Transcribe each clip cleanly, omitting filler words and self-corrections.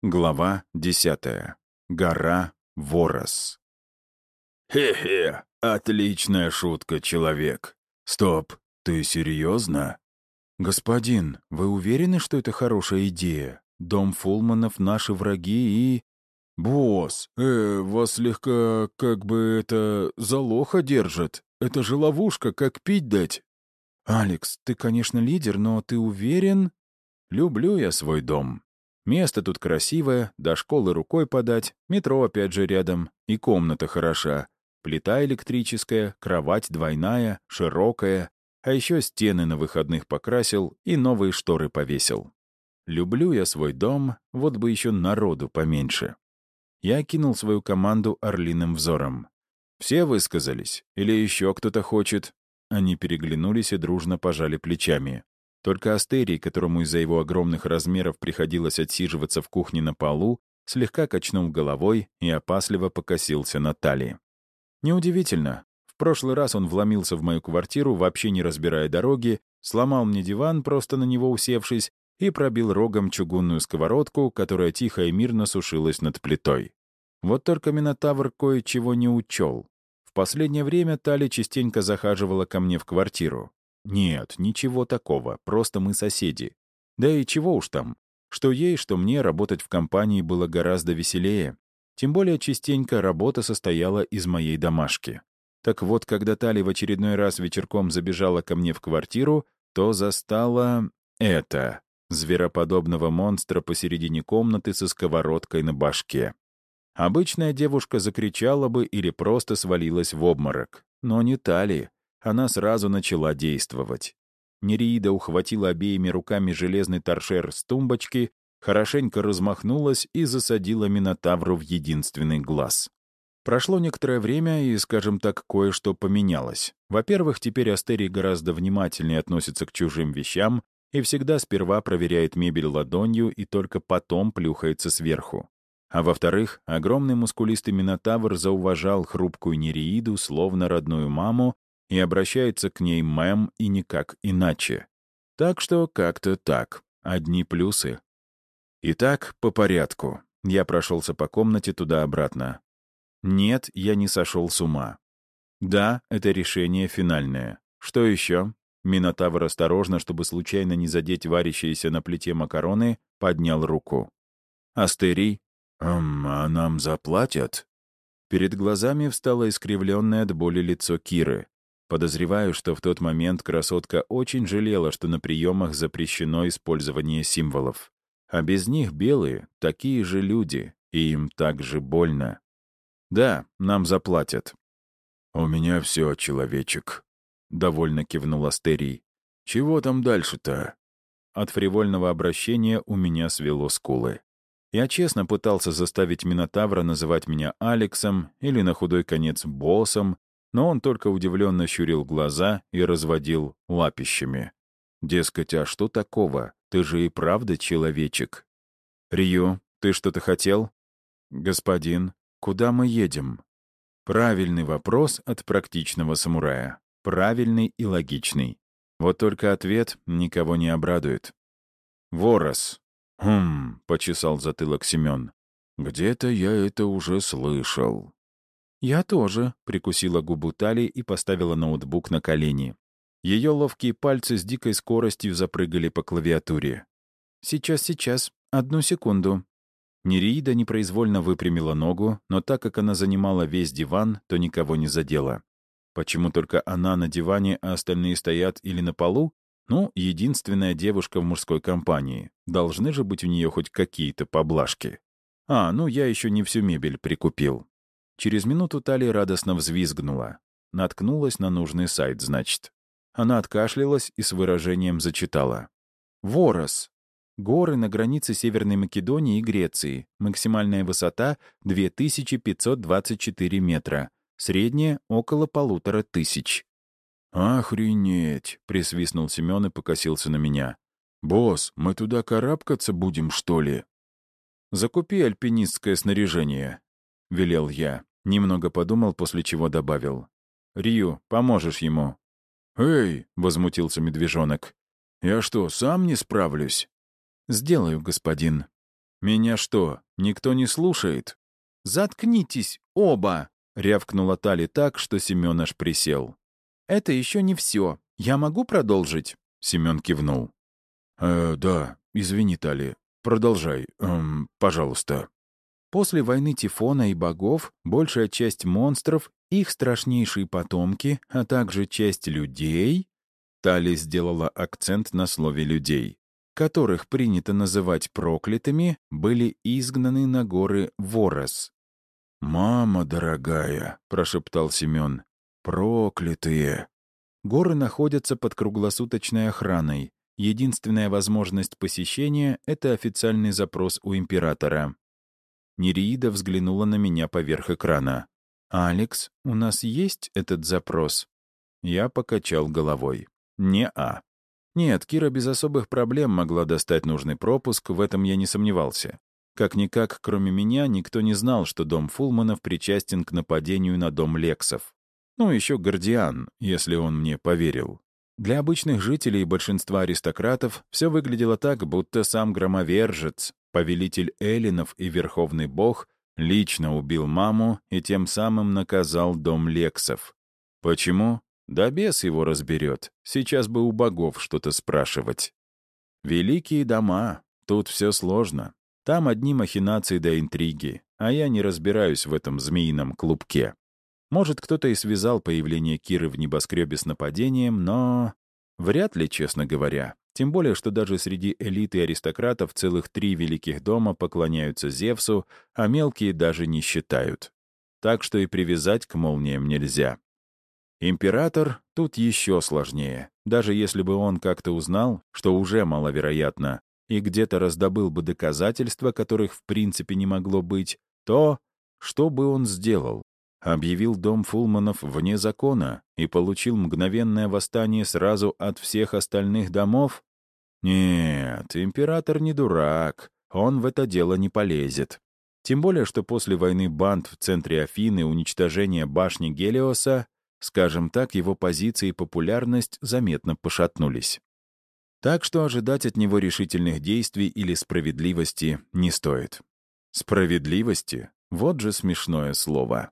Глава 10. Гора Ворос. «Хе-хе, отличная шутка, человек. Стоп, ты серьезно?» «Господин, вы уверены, что это хорошая идея? Дом Фулманов — наши враги и...» «Босс, вас слегка, как бы это, за лоха держат. Это же ловушка, как пить дать». «Алекс, ты, конечно, лидер, но ты уверен?» «Люблю я свой дом. Место тут красивое, до школы рукой подать, метро опять же рядом, и комната хороша. Плита электрическая, кровать двойная, широкая, а еще стены на выходных покрасил и новые шторы повесил. Люблю я свой дом, вот бы еще народу поменьше». Я окинул свою команду орлиным взором. «Все высказались? Или еще кто-то хочет?» Они переглянулись и дружно пожали плечами. Только Астерий, которому из-за его огромных размеров приходилось отсиживаться в кухне на полу, слегка качнул головой и опасливо покосился на Тали. Неудивительно. В прошлый раз он вломился в мою квартиру, вообще не разбирая дороги, сломал мне диван, просто на него усевшись, и пробил рогом чугунную сковородку, которая тихо и мирно сушилась над плитой. Вот только Минотавр кое-чего не учел. В последнее время Тали частенько захаживала ко мне в квартиру. Нет, ничего такого, просто мы соседи. Да и чего уж там. Что ей, что мне работать в компании было гораздо веселее. Тем более частенько работа состояла из моей домашки. Так вот, когда Тали в очередной раз вечерком забежала ко мне в квартиру, то застала это — звероподобного монстра посередине комнаты со сковородкой на башке. Обычная девушка закричала бы или просто свалилась в обморок. Но не Тали. Она сразу начала действовать. Нереида ухватила обеими руками железный торшер с тумбочки, хорошенько размахнулась и засадила Минотавру в единственный глаз. Прошло некоторое время, и, скажем так, кое-что поменялось. Во-первых, теперь Астерий гораздо внимательнее относится к чужим вещам и всегда сперва проверяет мебель ладонью и только потом плюхается сверху. А во-вторых, огромный мускулистый Минотавр зауважал хрупкую Нереиду, словно родную маму, и обращается к ней мэм и никак иначе. Так что как-то так. Одни плюсы. Итак, по порядку. Я прошелся по комнате туда-обратно. Нет, я не сошел с ума. Да, это решение финальное. Что еще? Минотавр осторожно, чтобы случайно не задеть варящиеся на плите макароны, поднял руку. Астерий? А нам заплатят?» Перед глазами встало искривленное от боли лицо Киры. Подозреваю, что в тот момент красотка очень жалела, что на приемах запрещено использование символов. А без них белые — такие же люди, и им так же больно. «Да, нам заплатят». «У меня все, человечек», — довольно кивнул Астерий. «Чего там дальше-то?» От фривольного обращения у меня свело скулы. Я честно пытался заставить Минотавра называть меня Алексом или на худой конец боссом, но он только удивленно щурил глаза и разводил лапищами. Дескать, а что такого? Ты же и правда человечек. «Рью, ты что-то хотел?» «Господин, куда мы едем?» Правильный вопрос от практичного самурая. Правильный и логичный. Вот только ответ никого не обрадует. «Ворос». Почесал затылок Семен. «Где-то я это уже слышал». «Я тоже», — прикусила губу Тали и поставила ноутбук на колени. Ее ловкие пальцы с дикой скоростью запрыгали по клавиатуре. «Сейчас, одну секунду». Нереида непроизвольно выпрямила ногу, но так как она занимала весь диван, то никого не задела. Почему только она на диване, а остальные стоят или на полу? Ну, единственная девушка в мужской компании. Должны же быть у нее хоть какие-то поблажки. Ну я еще не всю мебель прикупил. Через минуту Тали радостно взвизгнула. Наткнулась на нужный сайт, значит. Она откашлялась и с выражением зачитала. «Ворос. Горы на границе Северной Македонии и Греции. Максимальная высота — 2524 метра. Средняя — около 1500». «Охренеть!» — присвистнул Семен и покосился на меня. «Босс, мы туда карабкаться будем, что ли?» «Закупи альпинистское снаряжение», — велел я. Немного подумал, после чего добавил. «Рью, поможешь ему». «Эй!» — возмутился медвежонок. «Я что, сам не справлюсь?» «Сделаю, господин». «Меня что, никто не слушает?» «Заткнитесь, оба!» — рявкнула Тали так, что Семен аж присел. «Это еще не все. Я могу продолжить?» Семен кивнул. Да, извини, Тали. Продолжай, пожалуйста». После войны Тифона и богов большая часть монстров, их страшнейшие потомки, а также часть людей, Тали сделала акцент на слове «людей», которых принято называть проклятыми, были изгнаны на горы Ворос. «Мама дорогая», — прошептал Семен, — «проклятые». Горы находятся под круглосуточной охраной. Единственная возможность посещения — это официальный запрос у императора. Нереида взглянула на меня поверх экрана. «Алекс, у нас есть этот запрос?» Я покачал головой. «Не-а». Нет, Кира без особых проблем могла достать нужный пропуск, в этом я не сомневался. Как-никак, кроме меня, никто не знал, что дом Фулманов причастен к нападению на дом Лексов. Ну, еще Гордиан, если он мне поверил. Для обычных жителей и большинства аристократов все выглядело так, будто сам Громовержец, повелитель эллинов и верховный бог, лично убил маму и тем самым наказал дом Лексов. Почему? Да бес его разберет. Сейчас бы у богов что-то спрашивать. Великие дома. Тут все сложно. Там одни махинации да интриги, а я не разбираюсь в этом змеином клубке. Может, кто-то и связал появление Киры в небоскребе с нападением, но... Вряд ли, честно говоря. Тем более, что даже среди элиты аристократов целых 3 великих дома поклоняются Зевсу, а мелкие даже не считают. Так что и привязать к молниям нельзя. Император тут еще сложнее. Даже если бы он как-то узнал, что уже маловероятно, и где-то раздобыл бы доказательства, которых в принципе не могло быть, то что бы он сделал? Объявил дом Фулманов вне закона и получил мгновенное восстание сразу от всех остальных домов? Нет, император не дурак, он в это дело не полезет. Тем более, что после войны банд в центре Афины и уничтожения башни Гелиоса, скажем так, его позиции и популярность заметно пошатнулись. Так что ожидать от него решительных действий или справедливости не стоит. Справедливости? Вот же смешное слово.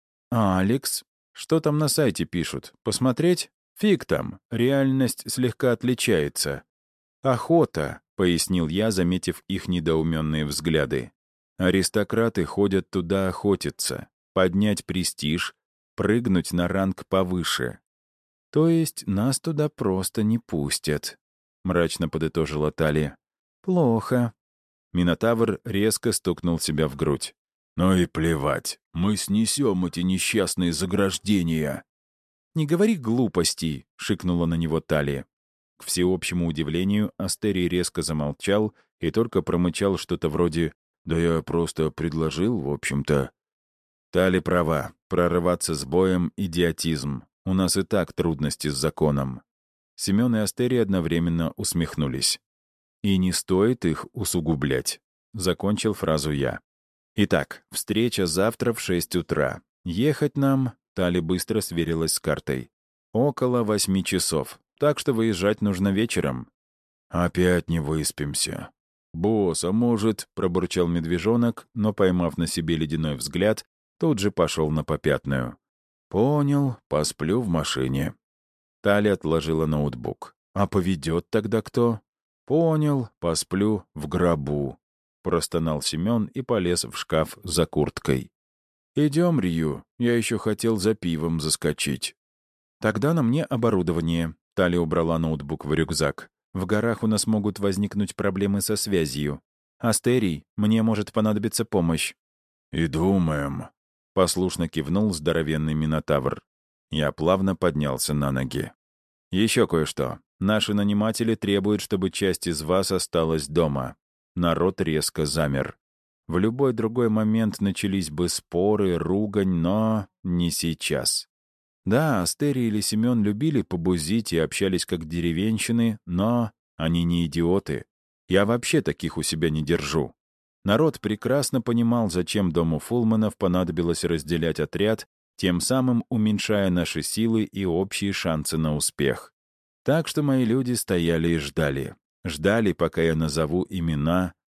«Алекс, что там на сайте пишут? Посмотреть? Фиг там, реальность слегка отличается. Охота», — пояснил я, заметив их недоуменные взгляды. «Аристократы ходят туда охотиться, поднять престиж, прыгнуть на ранг повыше. То есть нас туда просто не пустят», — мрачно подытожила Тали. «Плохо». Минотавр резко стукнул себя в грудь. «Ну и плевать, мы снесем эти несчастные заграждения». «Не говори глупостей», — шикнула на него Тали. К всеобщему удивлению, Астерий резко замолчал и только промычал что-то вроде «Да я просто предложил, в общем-то». Тали права, прорываться с боем — идиотизм. У нас и так трудности с законом. Семен и Астерий одновременно усмехнулись. «И не стоит их усугублять», — закончил фразу я. «Итак, встреча завтра в 6 утра. Ехать нам...» — Тали быстро сверилась с картой. «Около 8 часов, так что выезжать нужно вечером». «Опять не выспимся». «Босс, а может...» — пробурчал медвежонок, но, поймав на себе ледяной взгляд, тут же пошел на попятную. «Понял, посплю в машине». Тали отложила ноутбук. «А поведет тогда кто?» «Понял, посплю в гробу». Простонал Семен и полез в шкаф за курткой. «Идем, Рью, я еще хотел за пивом заскочить». «Тогда на мне оборудование». Тали убрала ноутбук в рюкзак. «В горах у нас могут возникнуть проблемы со связью. Астерий, мне может понадобиться помощь». «И думаем», — послушно кивнул здоровенный Минотавр. Я плавно поднялся на ноги. «Еще кое-что. Наши наниматели требуют, чтобы часть из вас осталась дома». Народ резко замер. В любой другой момент начались бы споры, ругань, но не сейчас. Да, Астерий или Семен любили побузить и общались как деревенщины, но они не идиоты. Я вообще таких у себя не держу. Народ прекрасно понимал, зачем дому Фулманов понадобилось разделять отряд, тем самым уменьшая наши силы и общие шансы на успех. Так что мои люди стояли и ждали. Ждали, пока я назову имена,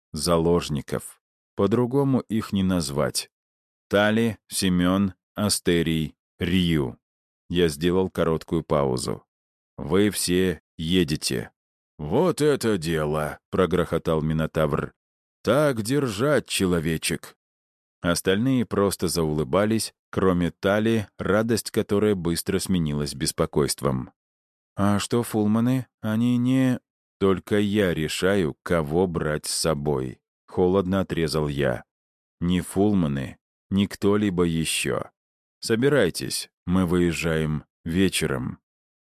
заложников. По-другому их не назвать. Тали, Семен, Астерий, Рью. Я сделал короткую паузу. «Вы все едете». «Вот это дело!» — прогрохотал Минотавр. «Так держать, человечек!» Остальные просто заулыбались, кроме Тали, радость которой быстро сменилась беспокойством. «А что фулманы? Они не...» «Только я решаю, кого брать с собой», — холодно отрезал я. «Ни фулманы, ни кто-либо еще. Собирайтесь, мы выезжаем вечером».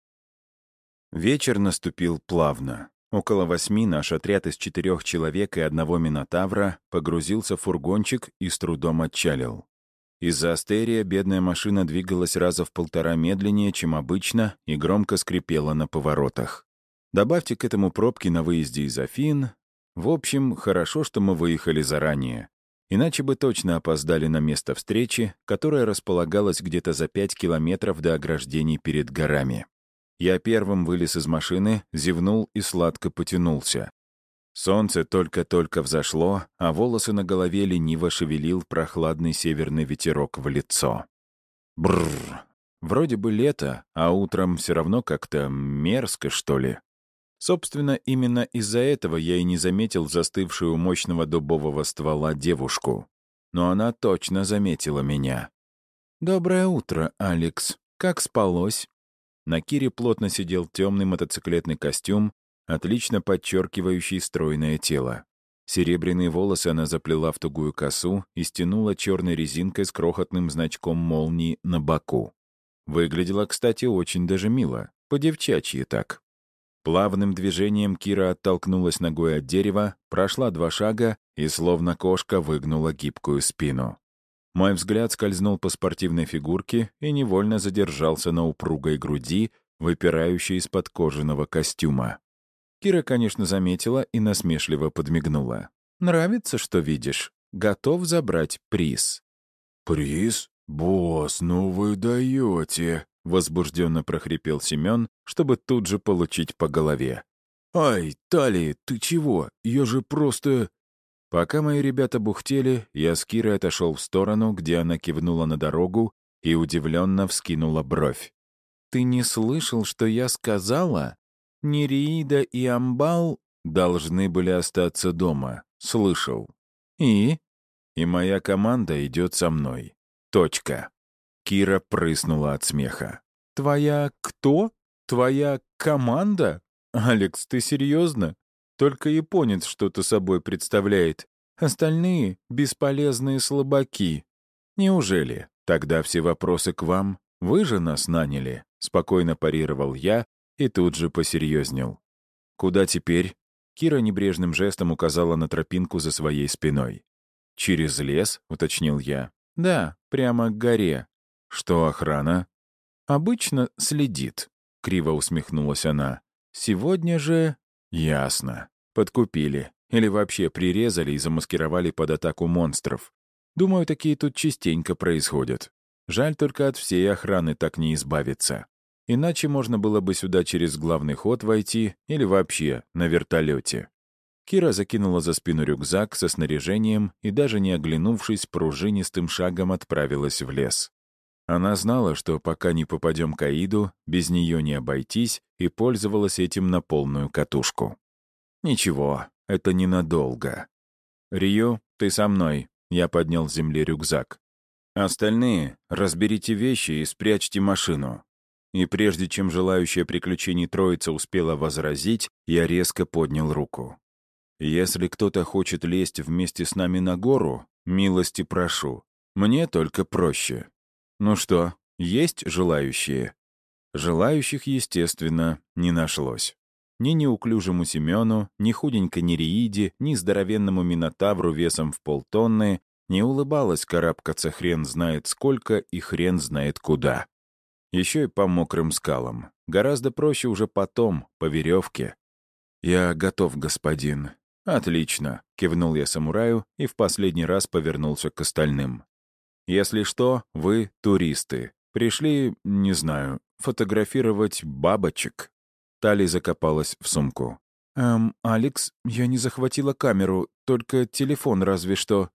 Вечер наступил плавно. Около 8 наш отряд из 4 человек и 1 Минотавра погрузился в фургончик и с трудом отчалил. Из-за Астерия бедная машина двигалась раза в 1,5 медленнее, чем обычно, и громко скрипела на поворотах. Добавьте к этому пробки на выезде из Афин. В общем, хорошо, что мы выехали заранее. Иначе бы точно опоздали на место встречи, которое располагалось где-то за 5 километров до ограждений перед горами. Я первым вылез из машины, зевнул и сладко потянулся. Солнце только-только взошло, а волосы на голове лениво шевелил прохладный северный ветерок в лицо. Бррр. Вроде бы лето, а утром все равно как-то мерзко, что ли. Собственно, именно из-за этого я и не заметил застывшую у мощного дубового ствола девушку. Но она точно заметила меня. «Доброе утро, Алекс. Как спалось?» На Кире плотно сидел темный мотоциклетный костюм, отлично подчеркивающий стройное тело. Серебряные волосы она заплела в тугую косу и стянула черной резинкой с крохотным значком молнии на боку. Выглядела, кстати, очень даже мило, по-девчачьи так. Плавным движением Кира оттолкнулась ногой от дерева, прошла 2 шага и, словно кошка, выгнула гибкую спину. Мой взгляд скользнул по спортивной фигурке и невольно задержался на упругой груди, выпирающей из-под кожаного костюма. Кира, конечно, заметила и насмешливо подмигнула. «Нравится, что видишь? Готов забрать приз». «Приз? Босс, ну вы даете!» — возбужденно прохрипел Семен, чтобы тут же получить по голове. «Ай, Тали, ты чего? Я же просто...» Пока мои ребята бухтели, я с Кирой отошел в сторону, где она кивнула на дорогу и удивленно вскинула бровь. «Ты не слышал, что я сказала? Нереида и Амбал должны были остаться дома. Слышал. И? И моя команда идет со мной. Точка». Кира прыснула от смеха. «Твоя кто? Твоя команда? Алекс, ты серьезно? Только японец что-то собой представляет. Остальные — бесполезные слабаки. Неужели? Тогда все вопросы к вам. Вы же нас наняли», — спокойно парировал я и тут же посерьезнел. «Куда теперь?» Кира небрежным жестом указала на тропинку за своей спиной. «Через лес?» — уточнил я. «Да, прямо к горе». «Что охрана?» «Обычно следит», — криво усмехнулась она. «Сегодня же...» «Ясно. Подкупили. Или вообще прирезали и замаскировали под атаку монстров. Думаю, такие тут частенько происходят. Жаль, только от всей охраны так не избавиться. Иначе можно было бы сюда через главный ход войти или вообще на вертолете». Кира закинула за спину рюкзак со снаряжением и, даже не оглянувшись, пружинистым шагом отправилась в лес. Она знала, что пока не попадем к Аиду, без нее не обойтись, и пользовалась этим на полную катушку. «Ничего, это ненадолго. Рью, ты со мной», — я поднял с земли рюкзак. «Остальные разберите вещи и спрячьте машину». И прежде чем желающая приключений троица успела возразить, я резко поднял руку. «Если кто-то хочет лезть вместе с нами на гору, милости прошу. Мне только проще. Ну что, есть желающие?» Желающих, естественно, не нашлось. Ни неуклюжему Семену, ни худенькой Нереиде, ни здоровенному Минотавру весом в полтонны не улыбалось карабкаться хрен знает сколько и хрен знает куда. Еще и по мокрым скалам. Гораздо проще уже потом, по веревке. «Я готов, господин». «Отлично», — кивнул я самураю и в последний раз повернулся к остальным. «Если что, вы туристы. Пришли, не знаю, фотографировать бабочек». Тали закопалась в сумку. Алекс, я не захватила камеру, только телефон разве что».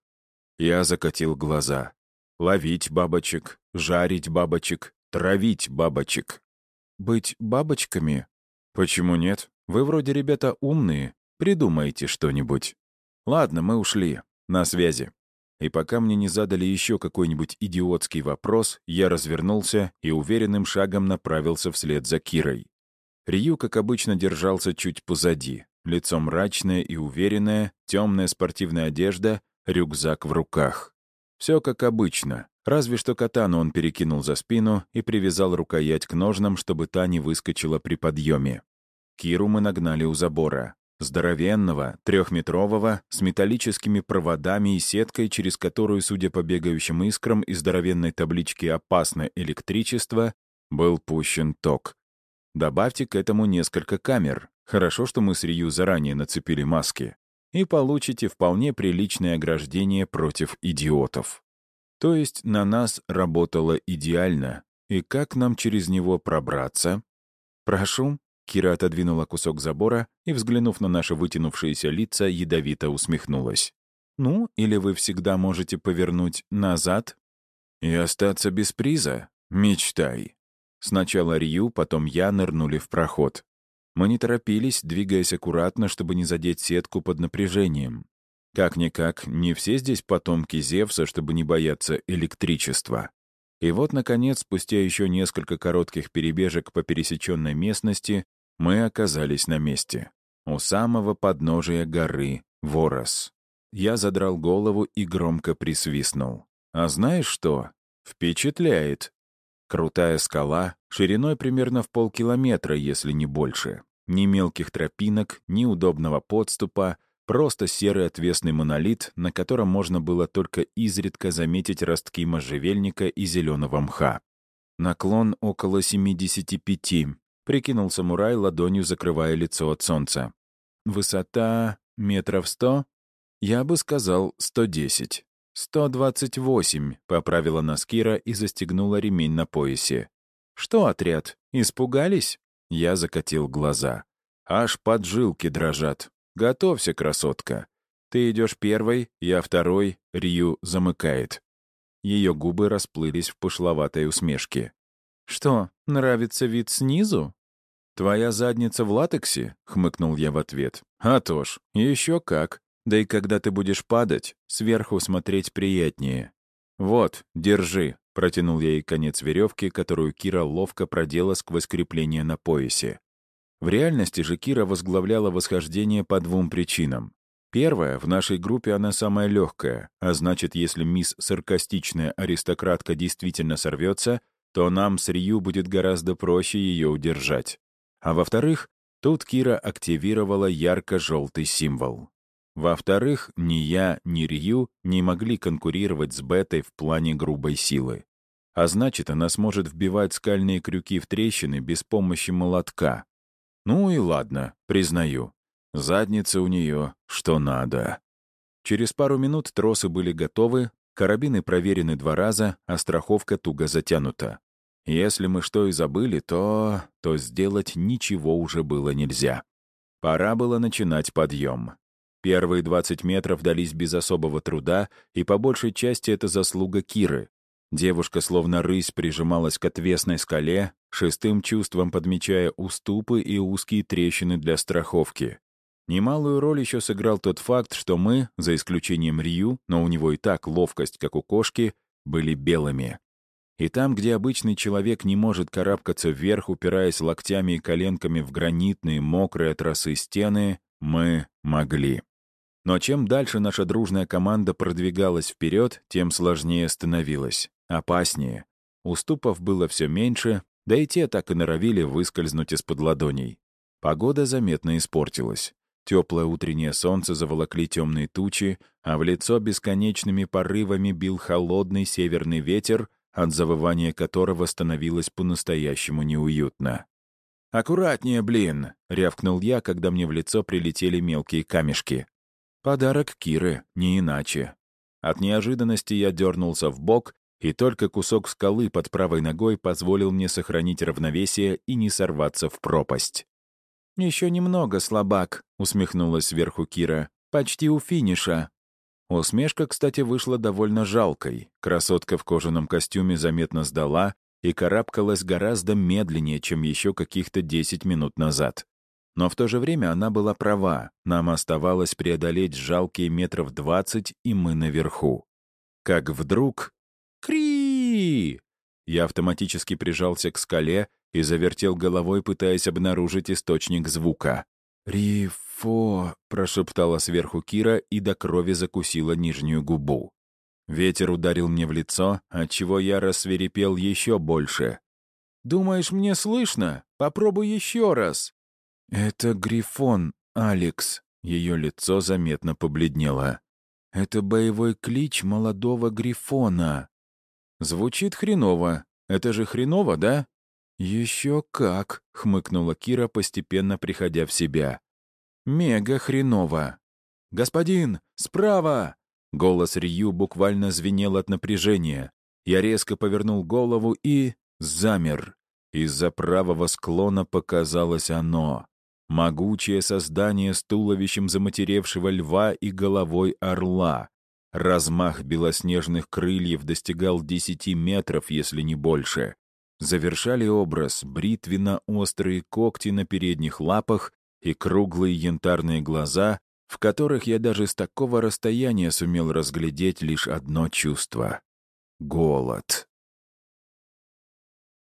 Я закатил глаза. Ловить бабочек, жарить бабочек, травить бабочек. Быть бабочками? Почему нет? Вы вроде ребята умные. Придумайте что-нибудь. Ладно, мы ушли. На связи. И пока мне не задали еще какой-нибудь идиотский вопрос, я развернулся и уверенным шагом направился вслед за Кирой. Рью, как обычно, держался чуть позади. Лицо мрачное и уверенное, темная спортивная одежда, рюкзак в руках. Все как обычно, разве что катану он перекинул за спину и привязал рукоять к ножнам, чтобы та не выскочила при подъеме. Киру мы нагнали у забора. Здоровенного, 3-метрового, с металлическими проводами и сеткой, через которую, судя по бегающим искрам и здоровенной табличке «Опасное электричество», был пущен ток. Добавьте к этому несколько камер. Хорошо, что мы с Рью заранее нацепили маски. И получите вполне приличное ограждение против идиотов. То есть на нас работало идеально. И как нам через него пробраться? «Прошу». Кира отодвинула кусок забора и, взглянув на наши вытянувшиеся лица, ядовито усмехнулась. «Ну, или вы всегда можете повернуть назад и остаться без приза? Мечтай». Сначала Рью, потом я нырнули в проход. Мы не торопились, двигаясь аккуратно, чтобы не задеть сетку под напряжением. Как-никак, не все здесь потомки Зевса, чтобы не бояться электричества. И вот, наконец, спустя еще несколько коротких перебежек по пересеченной местности, мы оказались на месте. У самого подножия горы Ворос. Я задрал голову и громко присвистнул. А знаешь что? Впечатляет. Крутая скала, шириной примерно в полкилометра, если не больше. Ни мелких тропинок, ни удобного подступа, просто серый отвесный монолит, на котором можно было только изредка заметить ростки можжевельника и зеленого мха. Наклон около 75, прикинул самурай, ладонью закрывая лицо от солнца. Высота метров 100? Я бы сказал 110. 128, поправила нас Кира и застегнула ремень на поясе. «Что, отряд, испугались?» Я закатил глаза. Аж поджилки дрожат. «Готовься, красотка. Ты идешь первой, я второй, Рью замыкает». Ее губы расплылись в пошловатой усмешке. «Что, нравится вид снизу?» «Твоя задница в латексе?» — хмыкнул я в ответ. «А то ж, еще как. Да и когда ты будешь падать, сверху смотреть приятнее. Вот, держи», — протянул я ей конец веревки, которую Кира ловко продела сквозь крепление на поясе. В реальности же Кира возглавляла восхождение по 2 причинам. Первая, в нашей группе она самая легкая, а значит, если мисс саркастичная аристократка действительно сорвется, то нам с Рью будет гораздо проще ее удержать. А во-вторых, тут Кира активировала ярко-желтый символ. Во-вторых, ни я, ни Рью не могли конкурировать с Бетой в плане грубой силы. А значит, она сможет вбивать скальные крюки в трещины без помощи молотка. Ну и ладно, признаю. Задница у нее что надо. Через пару минут тросы были готовы, карабины проверены 2 раза, а страховка туго затянута. Если мы что и забыли, то сделать ничего уже было нельзя. Пора было начинать подъем. Первые 20 метров дались без особого труда, и по большей части это заслуга Киры. Девушка словно рысь прижималась к отвесной скале, шестым чувством подмечая уступы и узкие трещины для страховки. Немалую роль еще сыграл тот факт, что мы, за исключением Рью, но у него и так ловкость, как у кошки, были белыми. И там, где обычный человек не может карабкаться вверх, упираясь локтями и коленками в гранитные, мокрые от росы стены, мы могли. Но чем дальше наша дружная команда продвигалась вперед, тем сложнее становилось, опаснее. Уступов было все меньше, да и те так и норовили выскользнуть из-под ладоней. Погода заметно испортилась. Теплое утреннее солнце заволокли темные тучи, а в лицо бесконечными порывами бил холодный северный ветер, от завывания которого становилось по-настоящему неуютно. «Аккуратнее, блин!» — рявкнул я, когда мне в лицо прилетели мелкие камешки. Подарок Киры, не иначе. От неожиданности я дернулся в бок, и только кусок скалы под правой ногой позволил мне сохранить равновесие и не сорваться в пропасть. «Еще немного, слабак», — усмехнулась сверху Кира. «Почти у финиша». Усмешка, кстати, вышла довольно жалкой. Красотка в кожаном костюме заметно сдала и карабкалась гораздо медленнее, чем еще каких-то 10 минут назад. Но в то же время она была права. Нам оставалось преодолеть жалкие метров 20, и мы наверху. Как вдруг... Кри! Я автоматически прижался к скале и завертел головой, пытаясь обнаружить источник звука. «Рифо!» — прошептала сверху Кира и до крови закусила нижнюю губу. Ветер ударил мне в лицо, отчего я рассвирепел еще больше. «Думаешь, мне слышно? Попробуй еще раз!» «Это Грифон, Алекс!» — ее лицо заметно побледнело. «Это боевой клич молодого Грифона!» «Звучит хреново. Это же хреново, да?» «Еще как!» — хмыкнула Кира, постепенно приходя в себя. «Мега хреново!» «Господин, справа!» Голос Рью буквально звенел от напряжения. Я резко повернул голову и... замер. Из-за правого склона показалось оно. Могучее создание с туловищем заматеревшего льва и головой орла. Размах белоснежных крыльев достигал 10 метров, если не больше. Завершали образ бритвенно-острые когти на передних лапах и круглые янтарные глаза, в которых я даже с такого расстояния сумел разглядеть лишь одно чувство — голод.